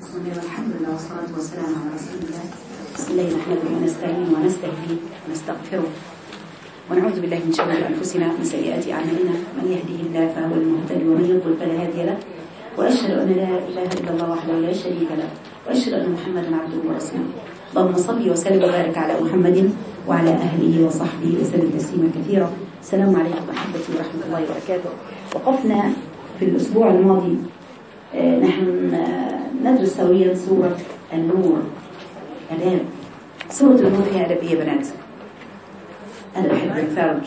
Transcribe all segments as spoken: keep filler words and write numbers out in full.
بسم الله والحمد لله والصلاة والسلام على رسول الله. بسم الله نحمده ونستعين ونستهديه ونستغفره ونعوذ بالله من شرور أنفسنا ومن سيئات أعمالنا. من يهده الله فهو المهتدي ومن يضلل فلا هادي له. وأشهد أن لا إله إلا الله وحده لا شريك له وأشهد أن محمدا عبده ورسوله. اللهم صل وسلم وبارك على محمد وعلى أهله وصحبه وسلم تسليما كثيرا. السلام عليكم ورحمة الله وبركاته. وقفنا في الأسبوع الماضي نحن ندرس سويا سورة النور. آداب سورة النور هي آداب إيه يا بنات؟ أنا أحب الفرج.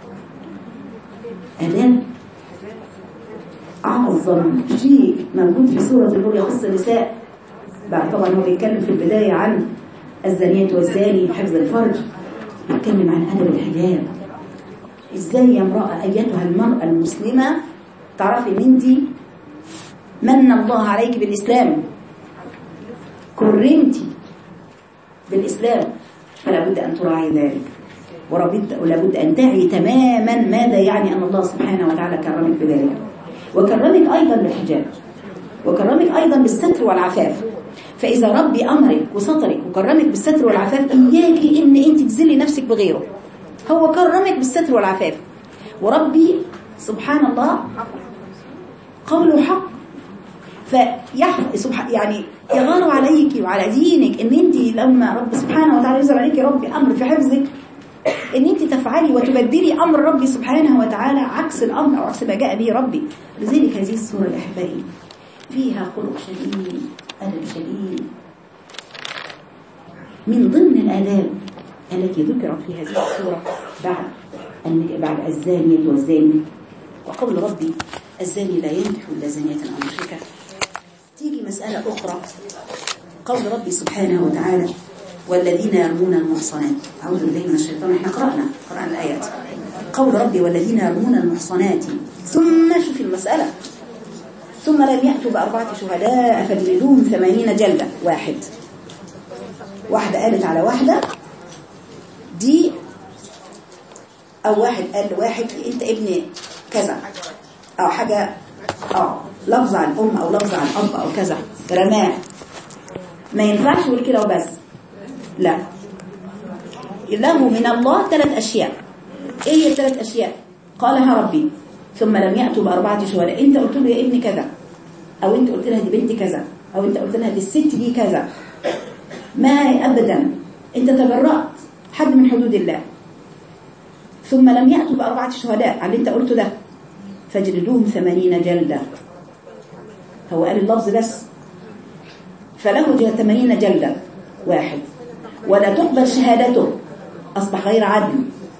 آداب أعظم شيء موجود في سورة النور يخص النساء. بعد طبعا هو بيتكلم في البداية عن الزانية والزاني حفظ الفرج، بيتكلم عن أدب الحجاب. إزاي يا امرأة أيتها المرأة المسلمة تعرفي ان انت من الله عليك بالإسلام، كرمتي بالإسلام، فلا بد أن تراعي ذلك ولا بد أن تعي تماما ماذا يعني أن الله سبحانه وتعالى كرمك بذلك، وكرمك أيضا بالحجاب، وكرمك أيضا بالستر والعفاف. فإذا ربي أمرك وسطرك وكرمك بالستر والعفاف، إياكي إن أنت تذلي نفسك بغيره. هو كرمك بالستر والعفاف، وربي سبحان الله قوله حق، فيحفظ يعني يغار عليك وعلى دينك ان انت لما رب سبحانه وتعالى ينزل عليك ربي امر في حفظك ان انت تفعلي وتبدلي امر ربي سبحانه وتعالى عكس الامر او عكس ما جاء به ربي. لذلك هذه السوره الاحبائي فيها خلق شديد، ادب شديد. من ضمن الاداب التي ذكرت في هذه السوره بعد بعد الزانيه والزاني وقول ربي الزاني لا ينكح الا زانيه او مشركه، تيجي مسألة أخرى قول ربي سبحانه وتعالى والذين يرمون المحصنات. أعوذ بالله من الشيطان، احنا قرأنا قرأنا الآيات. قول ربي والذين يرمون المحصنات ثم شوف المسألة ثم لم يأتوا بأربعة شهداء فجلدوهم ثمانين جلدة. واحد واحدة قالت على واحدة دي، أو واحد قال لواحد أنت ابن كذا أو حاجة اه لفظ عن الام او لفظ عن الاب او كذا رماه، ما ينفعش يقول كده وبس، لا، له من الله ثلاث اشياء. ايه هي الثلاث اشياء؟ قالها ربي ثم لم يأتوا بأربعة شهداء. انت قلت له يا ابني كذا، او انت قلت لها دي بنتي كذا، او انت قلت لها دي الست دي كذا، ما ابدا انت تبرأت حد من حدود الله. ثم لم يأتوا بأربعة شهداء على اللي انت قلته ده فجلدوهم ثمانين جلدة. هو قال اللفظ بس، فله ثمانين جلدة واحد، ولا تقبل شهادته، أصبح غير عدل،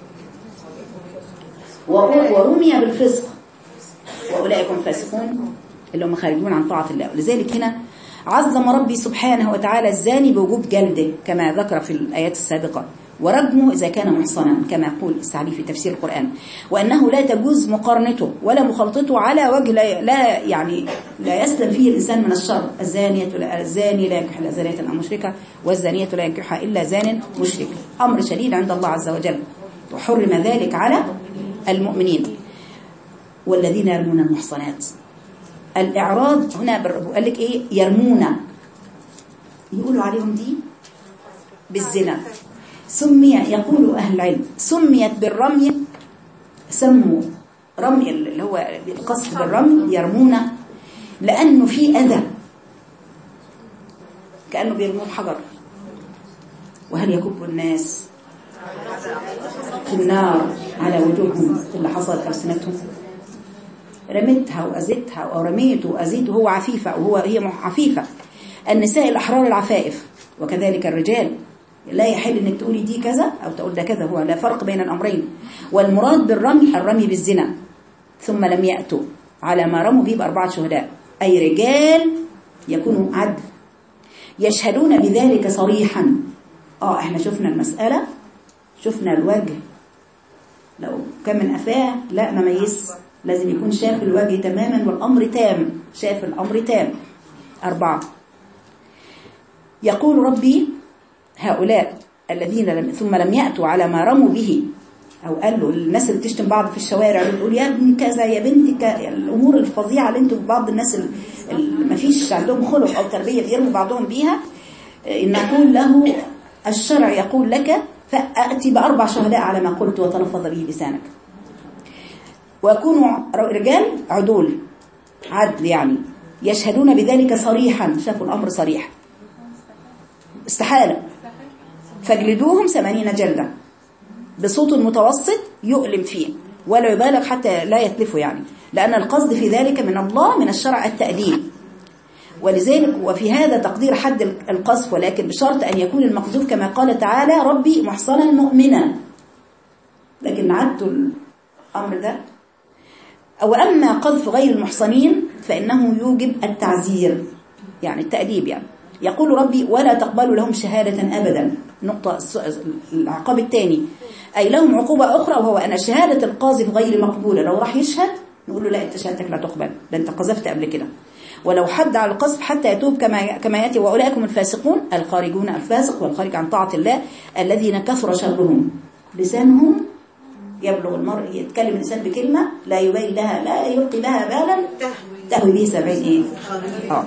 ورمي بالفسق وأولئك هم فاسقون اللي هم خارجون عن طاعة الله. ولذلك هنا عظم ربي سبحانه وتعالى الزاني بوجوب جلده كما ذكر في الآيات السابقة، ورجمه إذا كان محصنا كما يقول السعدي في تفسير القرآن، وأنه لا تجوز مقارنته ولا مخالطته على وجه لا, لا يعني لا يسلم فيه الإنسان من الشر. الزانية الزاني لا ينكح إلا زانية أو مشركة، والزانية لا ينكحها إلا زان مشرك. أمر شديد عند الله عز وجل، وحرم ذلك على المؤمنين. والذين يرمون المحصنات، الإعراض هنا قال لك إيه؟ يرمون، يقولوا عليهم دي بالزنا. سمي يقول أهل العلم سميت بالرمي، سموا رمي اللي هو القصد بالرمي يرمون لأنه في أذى، كأنه بيرموا حجر. وهل يكب الناس في النار على وجوههم اللي حصل ألسنتهم؟ رميتها وأزيتها أو رميته وأزيته هو عفيفة وهو هي عفيفة. النساء الأحرار العفائف، وكذلك الرجال لا يحل انك تقولي دي كذا او تقول ده كذا، هو لا فرق بين الامرين. والمراد بالرمي الرمي بالزنا. ثم لم يأتوا على ما رموا به بأربعة شهداء، اي رجال يكونوا عدل يشهدون بذلك صريحا. اه احنا شفنا المسألة، شفنا الوجه، لو كان من افاه لا نميز، لازم يكون شاف الوجه تماما والامر تام، شاف الامر تام. اربعة يقول ربي هؤلاء الذين لم ثم لم يأتوا على ما رموا به، أو قال له الناس اللي بتشتم بعض في الشوارع بتقول يا ابني كذا يا بنتي كذا، الأمور الفظيعة اللي انتم بعض الناس ما فيش عندهم خلق أو تربية بيرموا بعضهم بيها، إن نقول له الشرع يقول لك فأتي بأربع شهداء على ما قلت وتلفظ به لسانك، ويكونوا رجال عدول عدل يعني يشهدون بذلك صريحا، شافوا الأمر صريح استحالة، فاجلدوهم ثمانين جلدة بصوت متوسط يؤلم فيه ولا يبالغ حتى لا يتلفوا يعني، لأن القصد في ذلك من الله من الشرع التأديب، ولذلك وفي هذا تقدير حد القذف، ولكن بشرط أن يكون المقذوف كما قال تعالى ربي محصنا مؤمنا، لكن عدتوا الأمر ده. أو أما قذف غير المحصنين فإنه يوجب التعزير يعني التأديب يعني، يقول ربي ولا تقبلوا لهم شهادة أبدا، نقطة العقاب الثاني أي لهم عقوبة أخرى، وهو أن شهادة القاذف غير مقبولة، لو راح يشهد نقول له لا أنت شهادتك لا تقبل، ده أنت قذفت قبل كده، ولو حد على القذف حتى يتوب كما كما يأتي وأولئكم الفاسقون الخارجون الفاسق والخارج عن طاعة الله الذين كثر شرهم، لسانهم يبلغ المرء يتكلم الإنسان بكلمة لا يبين لها لا يلقي لها بالا تهوي به سبعين إيه آه.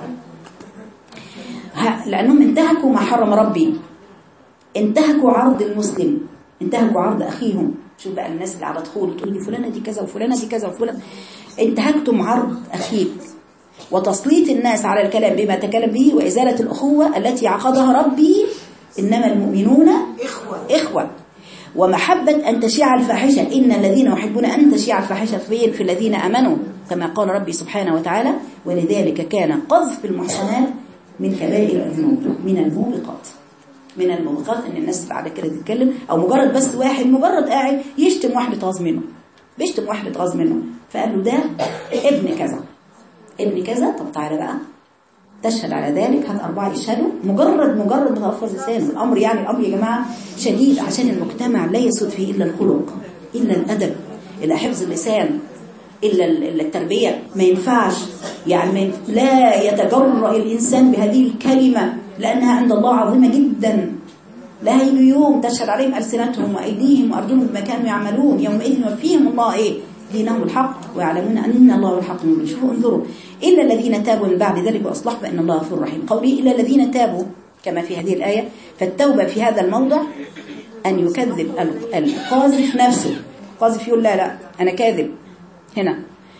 لأنهم انتهكوا ما حرم ربي، انتهكوا عرض المسلم، انتهكوا عرض أخيهم. شوف بقى الناس اللي على دخول تقول لي فلانة دي كذا وفلانة دي كذا وفلان، انتهكتم عرض أخيك وتسليط الناس على الكلام بما تكلم به وإزالة الأخوة التي عقدها ربي إنما المؤمنون إخوة, إخوة. ومحبة أن تشيع الفاحشة، إن الذين يحبون أن تشيع الفاحشة في الذين أمنوا كما قال ربي سبحانه وتعالى، ولذلك كان قذف المحصنات من كبائر الذنوب من الموبقات، من الموبقات ان الناس بعد كده تتكلم، او مجرد بس واحد مجرد قاعد يشتم واحد اتغاظ منه، بيشتم واحد اتغاظ منه فقال له ده ابن كذا ابن كذا، طب تعالى بقى تشهد على ذلك، هات أربعة يشهدوا، مجرد مجرد تلفظ لسانه. الأمر يعني الأمر يا جماعة شديد، عشان المجتمع لا يسود فيه إلا الخلق إلا الأدب إلا حفظ اللسان إلا التربية، ما ينفعش يعني لا يتجرأ الإنسان بهذه الكلمة لأنها عند الله عظيمة جدا، لا هيجي يوم تشهد عليهم ألسنتهم وأيديهم وأرجلهم بما كانوا يعملون، يومئذ يوفيهم الله إيه دينهم الحق ويعلمون أن الله الحق من شوفوا انظروا إلا الذين تابوا من بعد ذلك وأصلحوا فإن الله غفور رحيم. قوله إلا الذين تابوا كما في هذه الآية، فالتوبة في هذا الموضع أن يكذب القاذف نفسه، القاذف يقول لا لا أنا كاذب هنا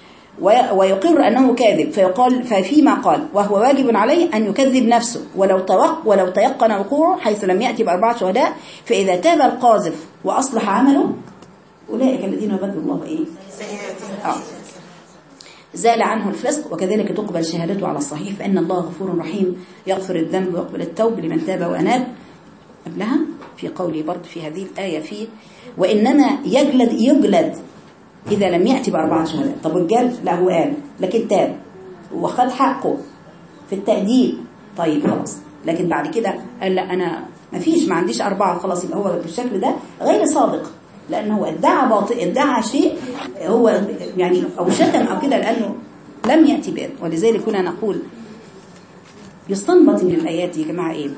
ويقر أنه كاذب، فيقال ففيما قال وهو واجب عليه أن يكذب نفسه ولو توق ولو تيقن وقوعه حيث لم يأتي بأربعة شهداء، فإذا تاب القاذف وأصلح عمله أولئك الذين يبدل الله إيه آه. زال عنه الفسق، وكذلك تقبل شهادته على الصحيح، فإن الله غفور رحيم يغفر الذنب ويقبل التوب لمن تاب وأناب. قبلها في قوله برضه في هذه الآية فيه وإنما يجلد يجلد إذا لم يأتي بأربعة شهداء. طب الجلد لا هو قال لكن تاب وخد حقه في التأديب، طيب خلاص، لكن بعد كده قال لا أنا ما فيش ما عنديش أربعة خلاص، يبقى هو بالشكل ده غير صادق، لأنه ادعى باطل ادعى شيء هو يعني أو شتم أو كده لأنه لم يأتي به. ولذلك هنا نقول يستنبط من الآيات يا جماعة إيه؟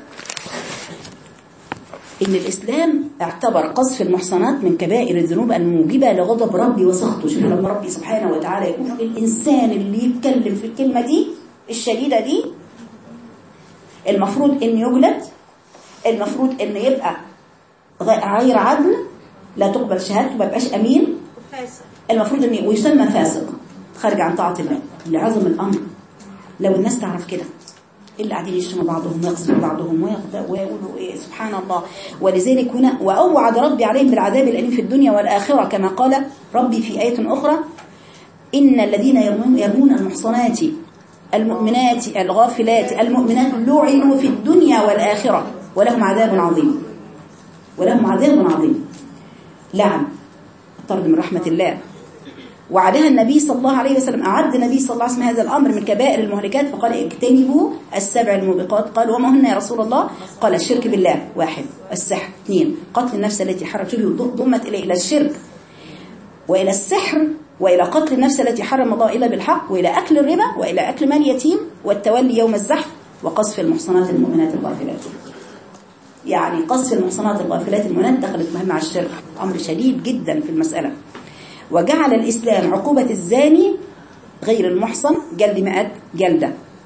إن الإسلام اعتبر قذف المحصنات من كبائر الذنوب الموجبة لغضب ربي وسخطه. شوف لما ربي سبحانه وتعالى يقول الإنسان اللي يتكلم في الكلمة دي الشديدة دي المفروض إن يجلد، المفروض إن يبقى غير عدل، لا تقبل شهادته، ما يبقاش أمين، المفروض إن ويسمى فاسق خارج عن طاعة الله. لعظم الأمر لو الناس تعرف كده اللي قاعدين يشتموا بعضهم ويقصدوا بعضهم ويقولوا إيه سبحان الله. ولذلك هنا وأوعد ربي عليهم بالعذاب الأليم في الدنيا والآخرة كما قال ربي في آية أخرى إن الذين يرمون, يرمون المحصنات المؤمنات الغافلات المؤمنات لعنوا في الدنيا والآخرة ولهم عذاب عظيم، ولهم عذاب عظيم. لعن الطرد من رحمة الله. وعدها النبي صلى الله عليه وسلم، أعد النبي صلى الله عليه وسلم هذا الأمر من كبائر المهلكات، فقال اجتنبوا السبع الموبقات. قال وما هن يا رسول الله؟ قال الشرك بالله واحد، السحر اثنين، قتل النفس التي حرم، شوفوا ضمت إلى إلى الشرك وإلى السحر وإلى قتل النفس التي حرم الله إلا بالحق وإلى أكل الربا وإلى أكل مال يتيم والتولي يوم الزحف وقذف المحصنات المؤمنات الغافلات. يعني قذف المحصنات الغافلات المؤمنات دخلت مع الشرك، أمر شديد جدا في المسألة. وجعل الإسلام عقوبة الزاني غير المحصن جلد مئات جلدة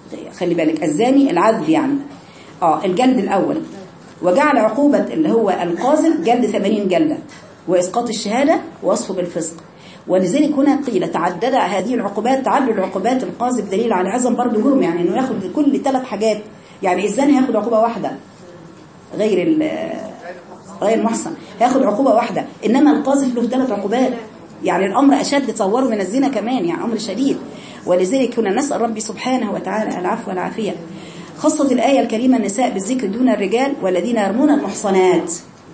خلي بالك الزاني العدل يعني اه الجلد الأول، وجعل عقوبة اللي هو القاذف جلد ثمانين جلدة وإسقاط الشهادة ووصفه بالفسق. ولذلك هنا قيل تعدد هذه العقوبات، تعدد العقوبات القاذف دليل على عظم برضه جرم، يعني انه ياخد كل ثلاث حاجات، يعني الزاني هياخد عقوبة واحدة غير غير المحصن هياخد عقوبة واحدة، إنما القاذف له ثلاث عقوبات، يعني الأمر أشد تصوروا من الزنا كمان، يعني أمر شديد. ولذلك هنا نسأل ربي سبحانه وتعالى العفو والعافية. خصت الآية الكريمة النساء بالذكر دون الرجال والذين يرمون المحصنات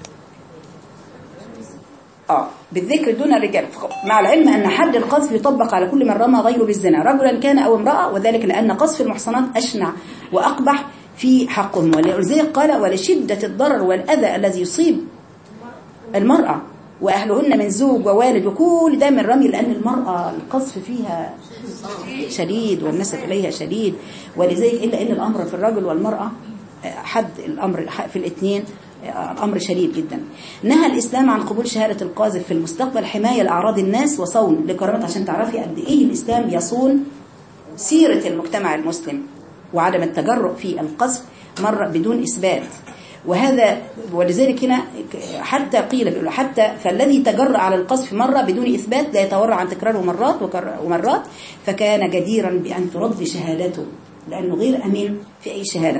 اه بالذكر دون الرجال، مع العلم أن حد القذف يطبق على كل من رمى غيره بالزنا رجلا كان أو امرأة، وذلك لأن قذف المحصنات أشنع وأقبح في حقهم. ولذلك قال ولشدة الضرر والأذى الذي يصيب المرأة وأهلهن من زوج ووالد وكل ده من رمي، لأن المرأة القذف فيها شديد والنسب إليها شديد. ولذلك إلا أن الأمر في الرجل والمرأة حد الأمر في الاثنين الأمر شديد جدا. نهى الإسلام عن قبول شهادة القاذف في المستقبل حماية لأعراض الناس وصون لكرامة، عشان تعرفي قد إيه الإسلام يصون سيرة المجتمع المسلم وعدم التجرؤ في القذف مرة بدون إثبات. وهذا ولذلك هنا حتى قيل بيقولوا حتى فالذي تجرأ على القذف مرة بدون إثبات لا يتورع عن تكراره مرات ومرات، فكان جديرا بأن ترد شهادته لأنه غير أمين في أي شهادة.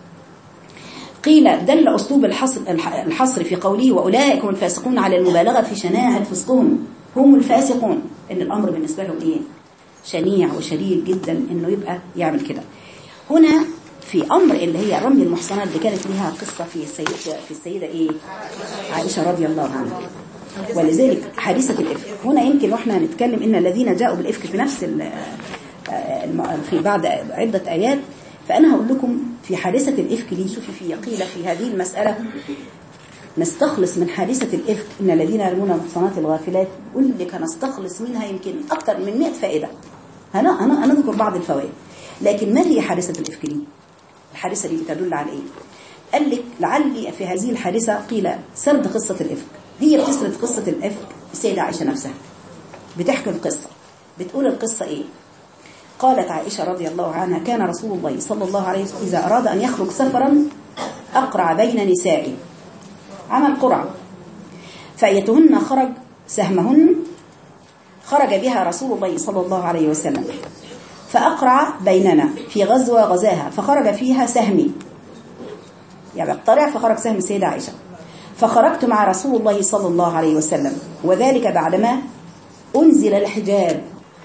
قيل دل أسلوب الحصر, الحصر في قوله وأولئك هم الفاسقون على المبالغة في شناعة فسقهم، هم الفاسقون، إن الأمر بالنسبة لهم إيه شنيع وشديد جدا إنه يبقى يعمل كده. هنا في أمر اللي هي رمي المحصنات اللي كانت لها قصة في السيدة, في السيدة إيه عائشة رضي الله عنها. ولذلك حادثة الإفك هنا يمكن وإحنا نتكلم إن الذين جاءوا بالإفك في نفس في بعد عدة آيات، فأنا هقول لكم في حادثة الإفك دي شوفي في قيل في هذه المسألة نستخلص من حادثة الإفك إن الذين يرمون المحصنات الغافلات، قل لك هنستخلص منها يمكن أكثر من مئة فائدة. أنا أنا أنا أذكر بعض الفوائد، لكن ما هي حادثة الإفك دي؟ الحادثة دي بتدل على إيه؟ قال لك لعلي في هذه الحادثة قيل سرد قصة الإفك، هي بتسرد قصة الإفك السيدة عائشة نفسها بتحكي القصة، بتقول القصة إيه؟ قالت عائشة رضي الله عنها كان رسول الله صلى الله عليه وسلم إذا أراد أن يخرج سفرا أقرع بين نسائه، عمل قرعة فأيتهن خرج سهمهن خرج بها رسول الله صلى الله عليه وسلم، فأقرع بيننا في غزوة غزاها فخرج فيها سهمي، يعني اقترع فخرج سهم السيدة عائشة، فخرجت مع رسول الله صلى الله عليه وسلم، وذلك بعدما أنزل الحجاب.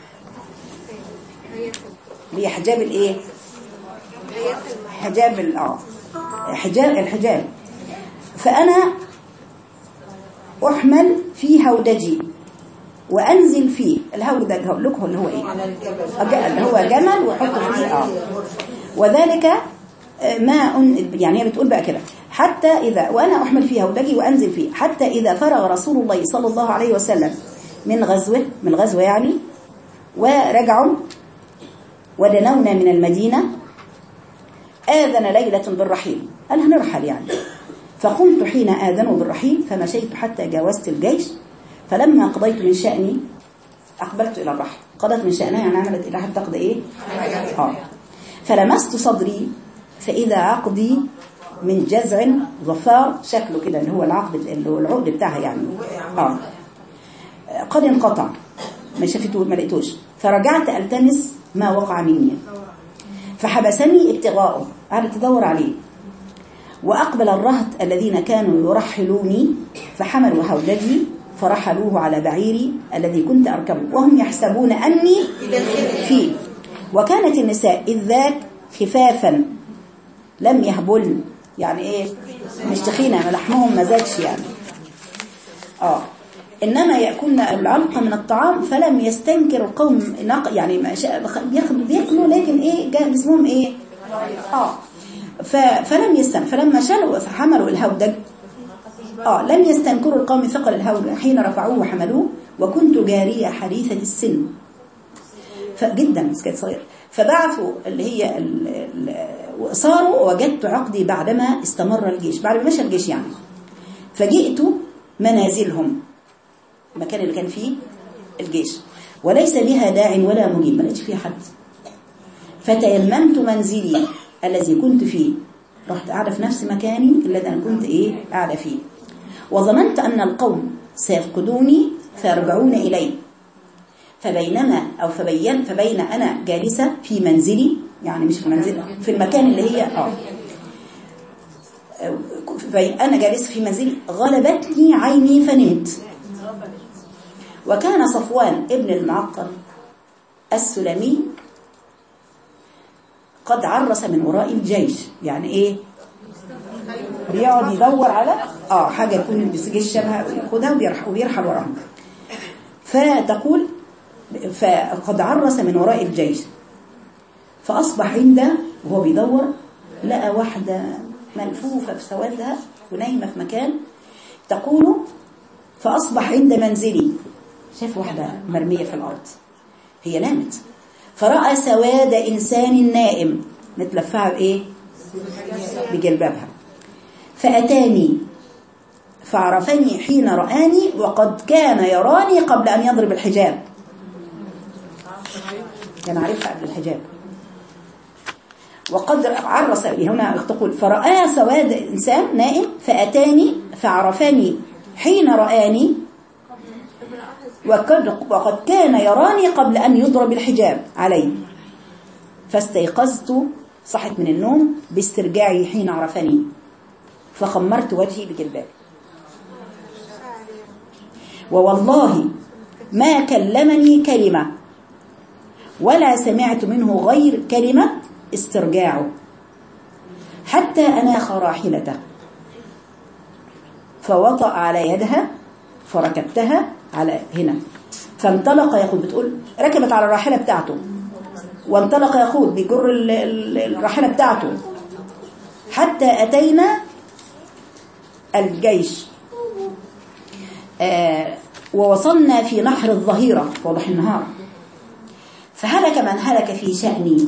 هي حجاب الايه حجاب اه حجاب الحجاب فأنا أحمل في هودجي وأنزل فيه. الهودج هقول لكم اللي هو إيه اللي هو جمل وحطه فيه آه وذلك ما أن... يعني هي بتقول بقى كده حتى إذا وأنا أحمل فيه هودجي وأنزل فيه حتى إذا فرغ رسول الله صلى الله عليه وسلم من غزوه من غزوه يعني ورجعوا ودنونا من المدينة آذن ليلة بالرحيل، قال هنرحل يعني. فقمت حين آذنوا بالرحيل فمشيت حتى جاوزت الجيش، فلما قضيت من شأني أقبلت إلى الرحل. قضت من شأنها يعني عملت إلى حد تقضي إيه آه. فلمست صدري فإذا عقدي من جزع ظفار، شكله كده اللي هو العقد اللي هو العقد بتاعها يعني آه قد انقطع، ما شفتوه ما لقيتوش، فرجعت ألتمس ما وقع مني، فحبسني ابتغاؤه، قعدت تدور عليه. وأقبل الرهط الذين كانوا يرحلوني فحملوا هودجي فرحلوه على بعيري الذي كنت أركبه وهم يحسبون أني فيه. وكانت النساء إذ ذاك خفافا لم يهبلن، يعني إيه مش تخينة لحمهم ما زادش يعني آه إنما يأكلن العلقة من الطعام فلم يستنكر القوم يعني ما بيأكلوا لكن إيه جسمهم إيه آه فلم يستن فلما شالوا فحملوا الهودج آه لم يستنكروا القوم ثقل الهودج حين رفعوه وحملوه، وكنت جارية حديثة السن فجدا كانت صغيرة، فبعثوا اللي هي صاروا وجدت عقدي بعدما استمر الجيش، بعد ما مشى الجيش يعني، فجئت منازلهم المكان اللي كان فيه الجيش وليس بها داع ولا مجيب، ما لقيتش فيها حد، فتيممت منزلي الذي كنت فيه، رحت قاعدة في نفس مكاني الذي أنا كنت إيه قاعدة فيه، وظننت أن القوم سيفقدوني فيرجعون إلي، فبينما أو فبين فبين أنا جالسة في منزلي، يعني مش في منزلي، في المكان اللي هي آه أنا جالسة في منزلي غلبتني عيني فنمت. وكان صفوان ابن المعقل السلمي قد عرس من وراء الجيش، يعني ايه بيقعد يدور على اه حاجه يكون الجيش شبهها وياخدها ويرحل ويرحل وراها. فتقول فقد عرس من وراء الجيش، فاصبح عنده وهو بيدور لقى واحده ملفوفه في سوادها ونايمه في مكان. تقول فاصبح عند منزلي، شاف واحده مرميه في الارض هي نامت، فرأى سواد إنسان نائم متلفعة بإيه؟ بجلبابها، فأتاني فعرفني حين رآني وقد كان يراني قبل أن يضرب الحجاب، كان عارفها قبل الحجاب. وقد عرس هنا تقول فرأى سواد إنسان نائم فأتاني فعرفني حين رآني وقد, وقد كان يراني قبل أن يضرب الحجاب علي، فاستيقظت صحت من النوم باسترجاعي حين عرفني، فخمرت وجهي بجلبابي، ووالله ما كلمني كلمة ولا سمعت منه غير كلمة استرجاعه، حتى أناخ راحلته فوطأ على يدها فركبتها على هنا، فانطلق يقود، بتقول ركبت على الراحلة بتاعته وانطلق يقود بيجر الراحلة بتاعته حتى أتينا الجيش آه ووصلنا في نحر الظهيرة وضح النهار، فهلك من هلك في شأني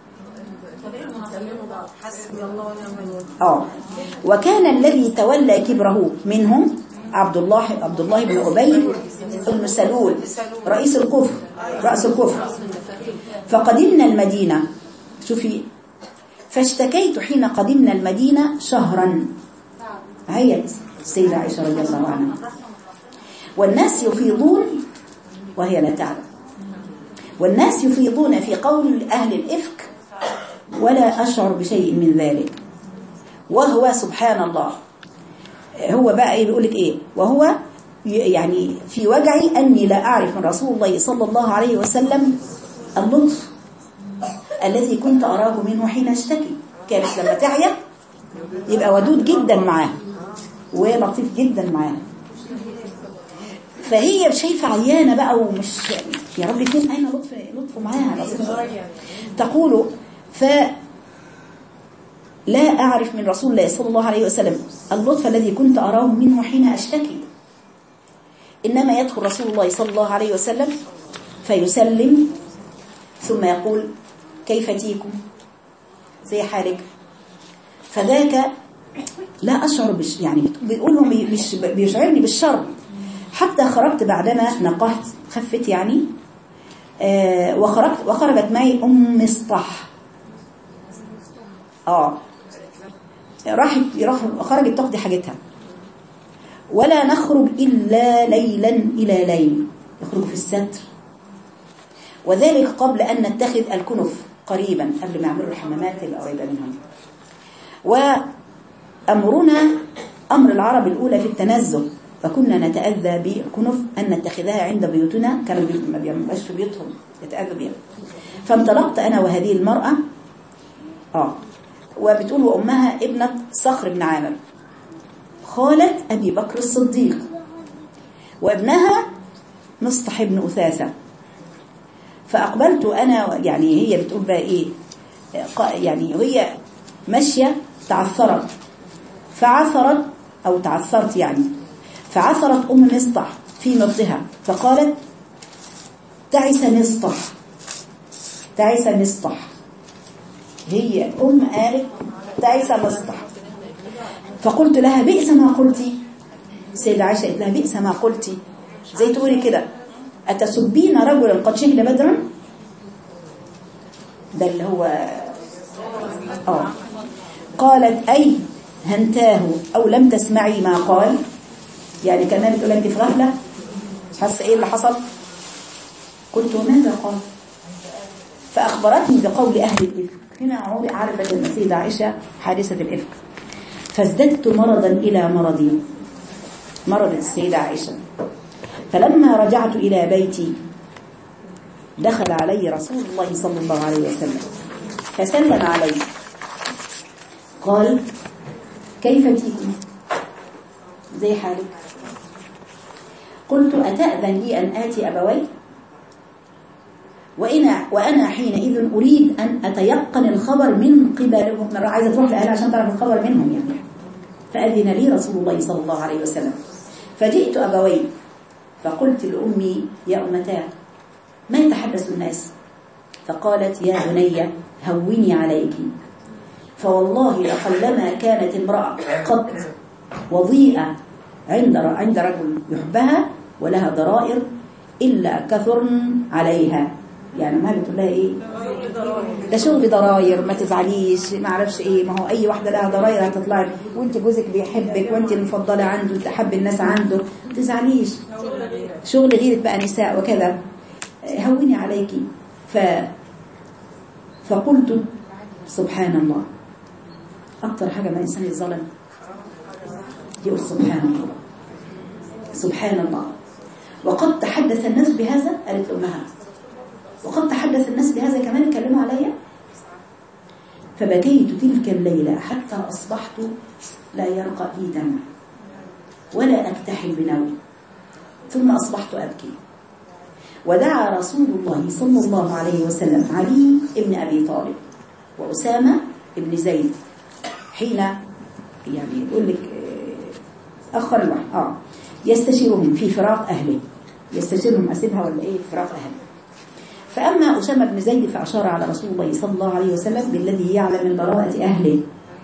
اه وكان الذي تولى كبره منهم عبد الله عبد الله بن أبي بن سلول رئيس الكفر رأس الكفر. فقدمنا المدينة، شوفي، فاشتكيت حين قدمنا المدينة شهرا، هيت السيدة عائشة رضي الله عنها، والناس يفيضون وهي لا تعلم، والناس يفيضون في قول أهل الإفك ولا أشعر بشيء من ذلك، وهو سبحان الله هو بقى ايه بيقول لك ايه، وهو يعني في وجعي اني لا اعرف من رسول الله صلى الله عليه وسلم اللطف الذي كنت اراه منه حين اشتكي، كانت لما تعيا يبقى ودود جدا معاه ولطيف جدا معاه، فهي شايفه عيانه بقى ومش يا رب فين اين لطف لطفه معاها. تقول ف لا أعرف من رسول الله صلى الله عليه وسلم اللطف الذي كنت أراه منه حين أشتكي، إنما يدخل رسول الله صلى الله عليه وسلم فيسلم ثم يقول كيف تيكم زي حالك، فذاك لا أشعر بش يعني بيقولهم مش بيشعرني بالشر، حتى خرجت بعدما نقحت خفت يعني آه وخرجت وخرجت معي أم مصطح اه راحت خرجت تقضي حاجتها، ولا نخرج إلا ليلا إلى ليل، يخرج في الستر، وذلك قبل أن نتخذ الكنف قريبا قبل ما يعملوا الحمامات القريبة منهم. وأمرنا أمر العرب الأولى في التنزه، فكنا نتأذى بالكنف أن نتخذها عند بيوتنا، كانوا ما بيعملوش في بيوتهم يتأذوا بها. فانطلقت أنا وهذه المرأة آه وبتقول وأمها ابنة صخر بن عامر خالة أبي بكر الصديق، وابنها مصطح بن أثاثة. فأقبلت أنا يعني هي بتقول بقى إيه يعني هي ماشية تعثرت فعثرت أو تعثرت يعني فعثرت أم مصطح في مضها فقالت تعس مصطح تعس مصطح، هي أم قالت تعس مصطح. فقلت لها بئس ما قلتي، سيدة عائشة قالت لها بئس ما قلتي، زي تقولي كده أتسبين رجلا قد شهد بدرا، ده اللي هو اه قالت أي هنتاه أو لم تسمعي ما قال، يعني كمان بتقول أنت في غفلة مش حاسة إيه اللي حصل. قلت ماذا قال؟ فأخبرتني بقول أهل الإفك. هنا عرفت السيدة عائشة حادثة الإفك، فازددت مرضا إلى مرضي، مرضت السيدة عائشة. فلما رجعت إلى بيتي دخل علي رسول الله صلى الله عليه وسلم فسلم علي، قال كيف تيكي زي حالك؟ قلت أتأذن لي أن آتي أبوي؟ وأنا, وأنا حينئذ أريد أن أتيقن الخبر من قبلهم، مرة عايزة تروح لأهل عشان تعرف الخبر منهم يعني. فأذن لي رسول الله صلى الله عليه وسلم، فجئت أبوي فقلت لأمي يا أمتاه ما يتحدث الناس؟ فقالت يا بني هوني عليك، فوالله لقلما كانت امرأة قط وضيئة عند عند رجل يحبها ولها ضرائر إلا كثرن عليها. يعني ما بتقول لها ايه؟ ده شغل ضراير، ما تزعليش، ما اعرفش ايه، ما هو اي واحده لها ضراير هتطلع، وانت جوزك بيحبك وانت المفضله عنده، تحب الناس عنده، ما تزعليش، شغل غيرك بقى نساء وكذا، هوني عليكي. ف فقلت سبحان الله، اكتر حاجه ما الانسان يتظلم يقول سبحان الله سبحان الله. وقد تحدث الناس بهذا، قالت امها، وقد تحدث الناس بهذا كمان، اتكلموا عليا. فبكيت تلك الليلة حتى أصبحت لا يرقى لي دمع ولا أكتحل بنوم، ثم أصبحت أبكي. ودعا رسول الله صلى الله عليه وسلم علي ابن أبي طالب وأسامة ابن زيد حين يعني يقول لك أخر الوحي آه يستشيرهم في فراق أهله، يستشيرهم أسيبها ولا إيه فراق أهله. فأما أسامة بن زيد فأشار على رسول الله صلى الله عليه وسلم بالذي يعلم من براءة أهله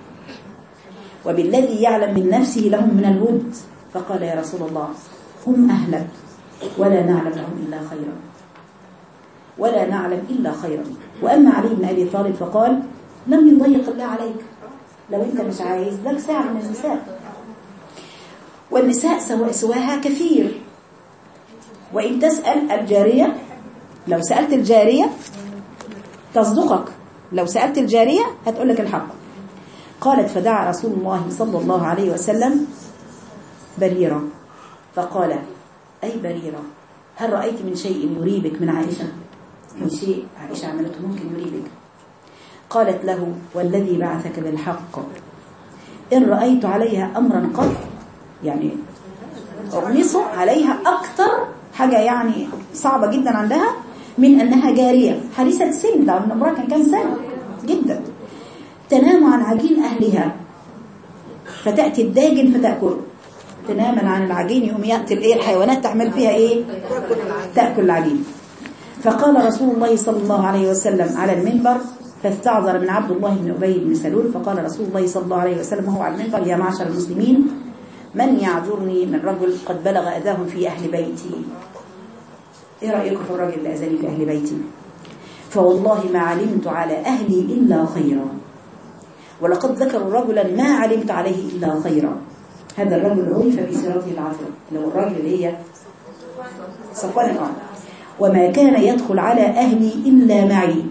وبالذي يعلم من نفسه لهم من الود، فقال يا رسول الله هم أهلك ولا نعلم لهم إلا خيرا، ولا نعلم إلا خيرا. وأما علي بن أبي طالب فقال لم يضيق الله عليك، لو أنت مش عايز لك ساعة من النساء، والنساء سواء سواها كثير. وإن تسأل الجارية، لو سألت الجارية تصدقك، لو سألت الجارية هتقول لك الحق. قالت فدعا رسول الله صلى الله عليه وسلم بريرة فقال أي بريرة هل رأيت من شيء يريبك من عائشة؟ من شيء عائشة عملته ممكن يريبك؟ قالت له والذي بعثك بالحق إن رأيت عليها أمرا قط، يعني أغمص عليها أكتر حاجة يعني صعبة جدا عندها من أنها جارية حديثة سن، ده من عمرها كان كام سنة جدا، تنام عن عجين أهلها فتأتي الداجن فتأكل، تنام عن العجين يوم يأتي الإيه الحيوانات تعمل فيها إيه؟ تأكل العجين. فقال رسول الله صلى الله عليه وسلم على المنبر، فاستعذر من عبد الله بن أبي بن سلول، فقال رسول الله صلى الله عليه وسلم وهو على المنبر يا معشر المسلمين من يعذرني من رجل قد بلغ أذاهم في أهل بيتي؟ إيه رأيكم في الرجل اللي أذاني في أهل بيتي؟ فوالله ما علمت على أهلي إلا خيرا، ولقد ذكروا رجلا ما علمت عليه إلا خيرا. هذا الرجل عرف بسيرته العفو، لو الرجل اللي هي صفوان الأرض، وما كان يدخل على أهلي إلا معي.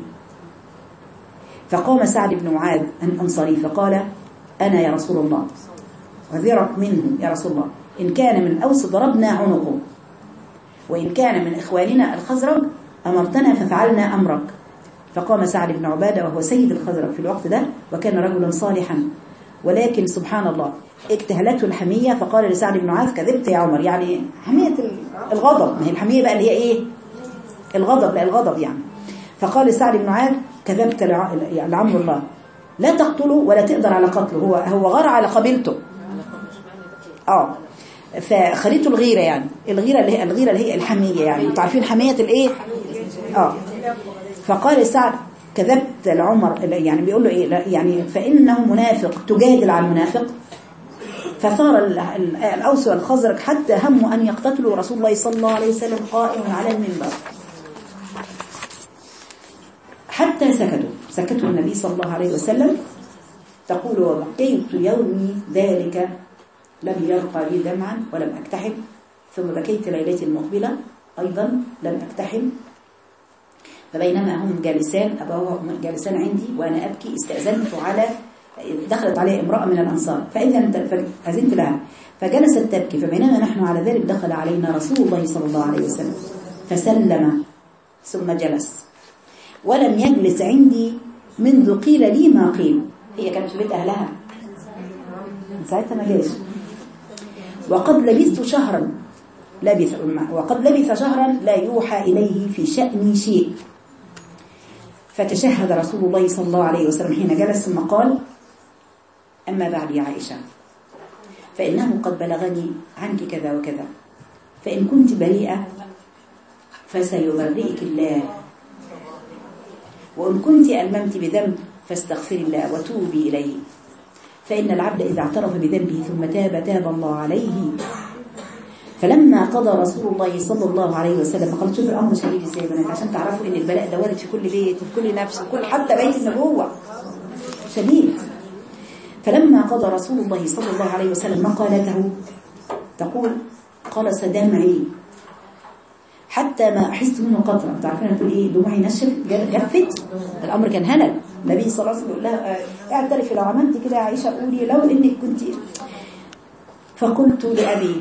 فقام سعد بن معاذ الأنصاري فقال أنا يا رسول الله، وذرك منه يا رسول الله، إن كان من أوس ضربنا عنقه، وإن كان من إخواننا الخزرج أمرتنا ففعلنا أمرك. فقام سعد بن عبادة وهو سيد الخزرج في الوقت ده، وكان رجلا صالحا، ولكن سبحان الله اجتهلته الحمية، فقال لسعد بن معاذ كذبت يا عمر، يعني حمية الغضب، ما هي الحمية بقى اللي هي إيه؟ الغضب، لا الغضب يعني. فقال لسعد بن معاذ كذبت لعمر الله، لا تقتله ولا تقدر على قتله، هو هو غار على قبيلته اه فخليته الغيرة، يعني الغيرة اللي هي الغيرة اللي هي الحمية، يعني انتوا عارفين حمية الايه اه فقال سعد كذبت لعمر، يعني بيقول له ايه يعني فإنه منافق تجادل عن منافق. فثار الأوس والخزرج حتى هموا أن يقتتلوا رسول الله صلى الله عليه وسلم قائما على المنبر حتى سكتوا. سكته النبي صلى الله عليه وسلم. تقول وبقيت يومي ذلك لم يرقى لي دمعا ولم أكتحل، ثم بكيت ليلتي المقبلة أيضا لم أكتحل. فبينما هم جالسان أبوهم جالسان عندي وأنا أبكي استأذنت على دخلت علي امرأة من الأنصار فأذنت لها فجلست تبكي. فبينما نحن على ذلك دخل علينا رسول الله صلى الله عليه وسلم فسلم ثم جلس ولم يجلس عندي منذ قيل لي ما قيل. هي كانت في بيت أهلها من ساعتها ما جاش. وقد لبثت شهرا لبث وقد لبث شهرا لا يوحى إليه في شأني شيء. فتشهد رسول الله صلى الله عليه وسلم حين جلس ثم قال أما بعد يا عائشة فإنه قد بلغني عنك كذا وكذا، فإن كنت بريئة فسيبرئك الله، وإن كنت ألممت بذنب فاستغفر الله وتوبي إليه، فإن العبد إذا اعترف بذنبه ثم تاب تاب الله عليه. فلما قضى رسول الله صلى الله عليه وسلم قال شوف الأمر شديد ازاي بنات عشان تعرفوا ان البلاء ده وارد في كل بيت وفي كل نفس وكل حتى بيت النبوة شديد. فلما قضى رسول الله صلى الله عليه وسلم مقالته تقول قال سدمعي حتى ما أحس منه قطرة. تعرفين تقول ايه دموعي نشفت جفت. الأمر كان هلل. النبي صلى الله عليه وسلم يقول لها اعترفي لو عملت كده يا عائشة قولي لو انك كنت. فقلت لأبي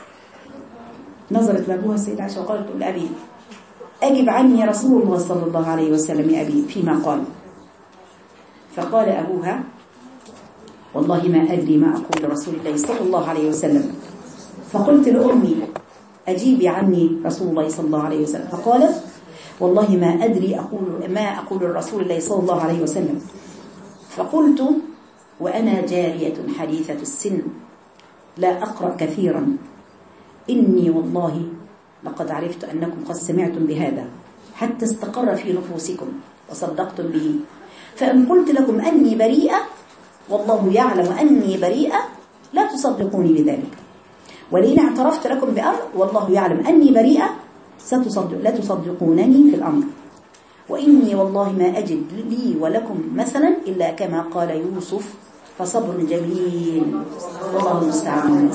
نظرت لأبوها السيدة عائشة وقالت لأبي أجب عني رسول الله صلى الله عليه وسلم يا أبي فيما قال. فقال أبوها والله ما أدري ما أقول رسول الله صلى الله عليه وسلم. فقلت لأمي أجيبي عني رسول الله صلى الله عليه وسلم. فقالت والله ما أدري أقول ما أقول الرسول الله صلى الله عليه وسلم. فقلت وأنا جارية حديثة السن لا أقرأ كثيرا إني والله لقد عرفت أنكم قد سمعتم بهذا حتى استقر في نفوسكم وصدقتم به، فإن قلت لكم أني بريئة والله يعلم أني بريئة لا تصدقوني بذلك، ولئن اعترفت لكم بأمر والله يعلم أني بريئة ستصدق لا تصدقونني في الأمر، وإني والله ما أجد لي ولكم مثلا إلا كما قال يوسف فصبر جميل والله المستعان.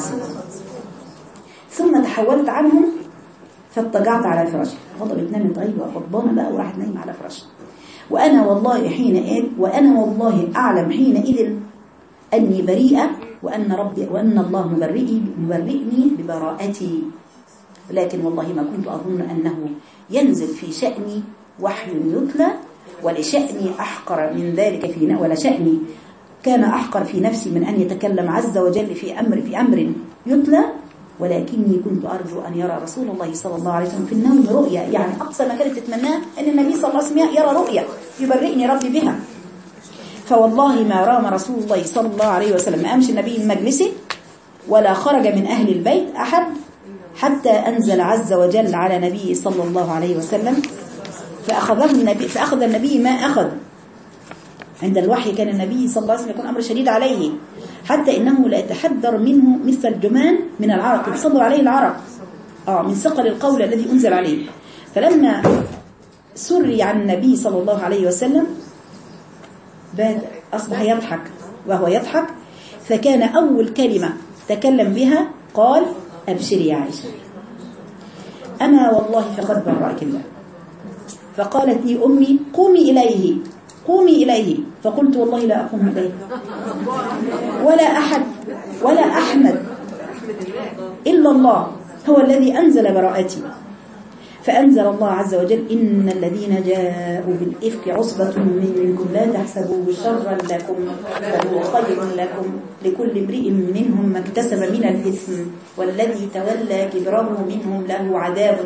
ثم تحولت عنهم فاضطجعت على فراشي. غضبت نامت أيوة غضبانة بقى وراحت نايمة على فراشي. وأنا والله حين وأنا والله أعلم حينئذ أني بريئة وأن ربي وأن الله مبرئي مبرئني ببراءتي، لكن والله ما كنت أظن أنه ينزل في شأني وحي يتلى ولشأني أحقر من ذلك في ولا شأني كان أحقر في نفسي من أن يتكلم عز وجل في أمر في أمر يتلى، ولكني كنت أرجو أن يرى رسول الله صلى الله عليه وسلم في النوم رؤيا. يعني أقصى ما كانت تتمناه أن النبي صلى الله عليه وسلم يرى رؤيا يبرئني ربي بها. فوالله ما رام رسول الله صلى الله عليه وسلم ما أمشي النبي من مجلسه ولا خرج من أهل البيت أحد حتى أنزل عز وجل على نبيه صلى الله عليه وسلم فأخذه النبي فأخذ النبي ما أخذ. عند الوحي كان النبي صلى الله عليه وسلم يكون أمر شديد عليه حتى إنه لا يتحدر منه مثل الجمان من العرق، يتصدر عليه العرق آه من ثقل القول الذي أنزل عليه. فلما سري عن النبي صلى الله عليه وسلم باد أصبح يضحك وهو يضحك، فكان أول كلمة تكلم بها قال أبشري يا عائشة أما والله فقد برأك الله. فقالت لي أمي قومي إليه قومي إليه. فقلت والله لا أقوم إليه ولا أحد ولا أحمد إلا الله هو الذي أنزل براءتي. فأنزل الله عز وجل إن الذين جاءوا بالإفك عصبة منكم لا تحسبوه شرا لكم بل خير لكم لكل امرئ منهم ما اكتسب من الإثم والذي تولى كبره منهم له عذاب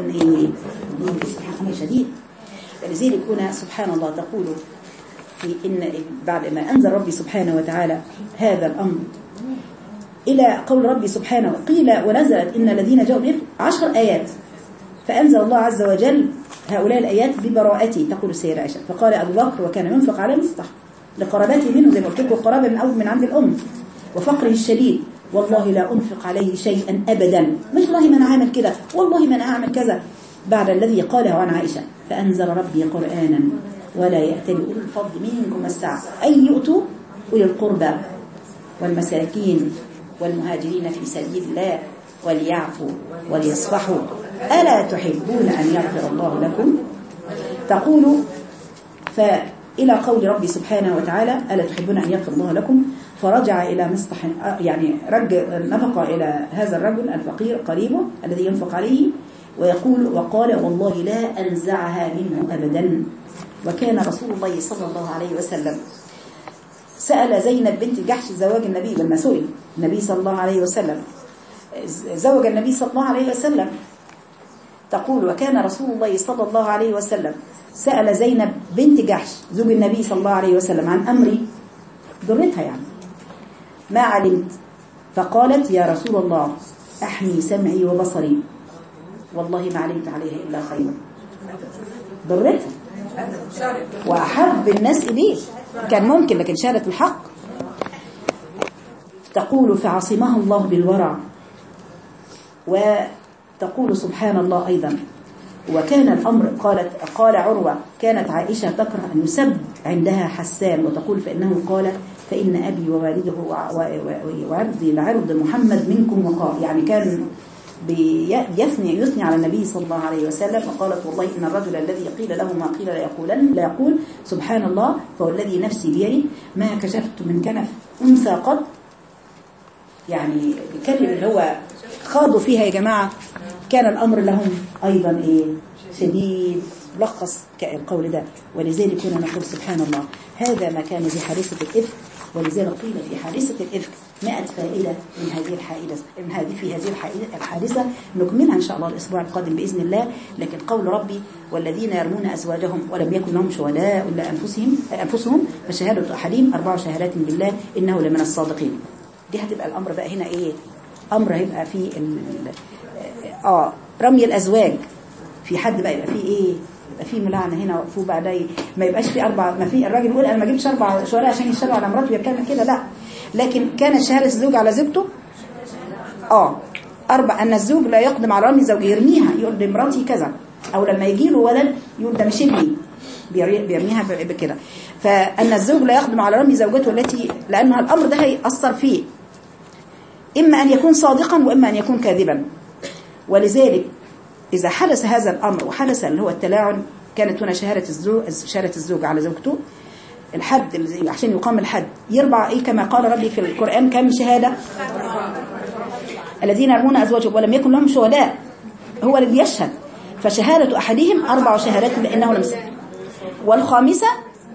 شديد. فلذلك هنا سبحان الله تقول في إن بعد ما أنزل ربي سبحانه وتعالى هذا الأمر إلى قول ربي سبحانه قيل ونزلت إن الذين جاءوا بالإفك عشر آيات، فأنزل الله عز وجل هؤلاء الآيات ببراءتي تقول السيدة عائشة. فقال أبو بكر وكان ينفق على مصطح لقرابته منه زي ما قلت لكم القرابة من أول من عند الأم وفقره الشديد والله لا أنفق عليه شيئا أبدا، مش والله ما أنا عامل كده والله ما أنا أعمل كذا بعد الذي قاله عن عائشة. فأنزل ربي قرآنا ولا يأتل أولو الفضل منكم السعة أن يؤتوا أولي القربى والمساكين والمهاجرين في سبيل الله وليعفوا وليصفحوا ألا تحبون أن يغفر الله لكم؟ تقول فإلى قول ربي سبحانه وتعالى ألا تحبون أن يغفر الله لكم، فرجع إلى مصطح، يعني رج نفق إلى هذا الرجل الفقير قريبه الذي ينفق عليه، ويقول وقال والله لا أنزعها منه أبدا. وكان رسول الله صلى الله عليه وسلم سأل زينب بنت جحش زواج النبي، لما سئل النبي صلى الله عليه وسلم زوج النبي صلى الله عليه وسلم، تقول وكان رسول الله صلى الله عليه وسلم سأل زينب بنت جحش زوج النبي صلى الله عليه وسلم عن أمري، ضرتها يعني، ما علمت، فقالت يا رسول الله أحمي سمعي وبصري والله ما علمت عليها إلا خيرا. ضرتها وأحب الناس إليه كان ممكن، لكن شهدت الحق. تقول فعصمها الله بالورع. وتقول سبحان الله أيضا وكان الأمر، قالت قال عروة كانت عائشة تكره أن يسب عندها حسان، وتقول فإنه قال فإن أبي ووالده وعبدي لعرض محمد منكم وقال، يعني كان يثني يثني على النبي صلى الله عليه وسلم. وقالت والله إن الرجل الذي قيل له ما قيل لا يقولن لا يقول سبحان الله فوالذي نفسي بيده ما كشفت من كنف أنثى قط، يعني بيتكلم اللي هو خاضوا فيها يا جماعة. كان الأمر لهم أيضا إيه شديد، لخص القول ده. ولذلك كنا نقول سبحان الله هذا ما كان في حادثة الإفك، ولذلك قيل في حادثة الإفك مئة فائدة من هذه الحادثة، من هذه في هذه الحادثة نكملها إن شاء الله الأسبوع القادم بإذن الله. لكن قول ربي والذين يرمون أزواجهم ولم يكن لهم شهداء إلا أنفسهم أنفسهم فشهادة أحدهم أربع شهادات بالله إنه لمن الصادقين. دي هتبقى الأمر بقى هنا إيه؟ أمر هيبقى في آه رمي الأزواج، في حد بقى يبقى فيه إيه؟ يبقى فيه ملعنة هنا وقفوا بعدين، ما يبقاش في أربع، ما في الراجل يقول أنا ما جبتش أربع شهداء عشان يشهدوا على مراته يكمل كده، لا. لكن كان شهادة الزوج على زوجته آه أربع، أن الزوج لا يقدم على رمي زوجه، يرميها يقول لمراتي كذا، أو لما يجي له ولد يقول ده مش ابني بيرميها بكده. فأن الزوج لا يقدم على رمي زوجته التي، لأنها الأمر ده هيأثر فيه، إما أن يكون صادقا وإما أن يكون كاذبا. ولذلك إذا حدث هذا الأمر وحدث اللي هو التلاعن، كانت هنا شهادة الزوج شهادة الزوج على زوجته، الحد عشان يقام الحد يربع إيه كما قال ربي في القرآن كم شهادة؟ الذين يرمون أزواجهم ولم يكن لهم شهداء، هو اللي بيشهد، فشهادة أحدهم أربع شهادات بأنه لم. والخامسة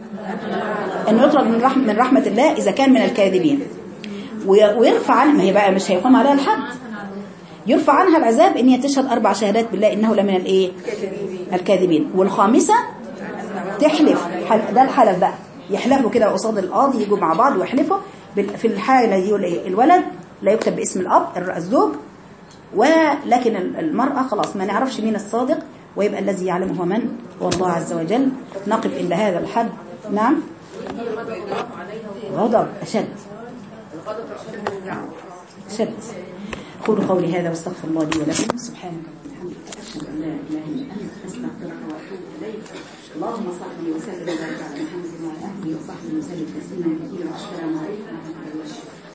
أن يطرد من رحمة من رحمة الله إذا كان من الكاذبين، ويرفع عنها، ما هي بقى مش هيقام عليها الحد، يرفع عنها العذاب إن هي تشهد أربع شهادات بالله إنه لمن الإيه؟ الكاذبين. والخامسة تحلف، ده الحلف بقى، يحلفوا كده قصاد القاضي، يجوا مع بعض ويحلفوا في الحالة دي. يقول إيه؟ الولد لا يكتب باسم الأب الزوج، ولكن المرأة خلاص ما نعرفش مين الصادق، ويبقى الذي يعلم هو من؟ والله عز وجل. نقف إلا هذا الحد. نعم غضب أشد أشد. قولوا قولي هذا واستغفر الله لي ولكم. سبحانك اللهم وبحمدك أشهد أن لا إله إلا أنت أستغفرك وأتوب إليك. اللهم صل وسلم وبارك على محمد وعلى آله وصحبه وسلم تسليما كثيرا. السلام عليكم ورحمة الله وبركاته.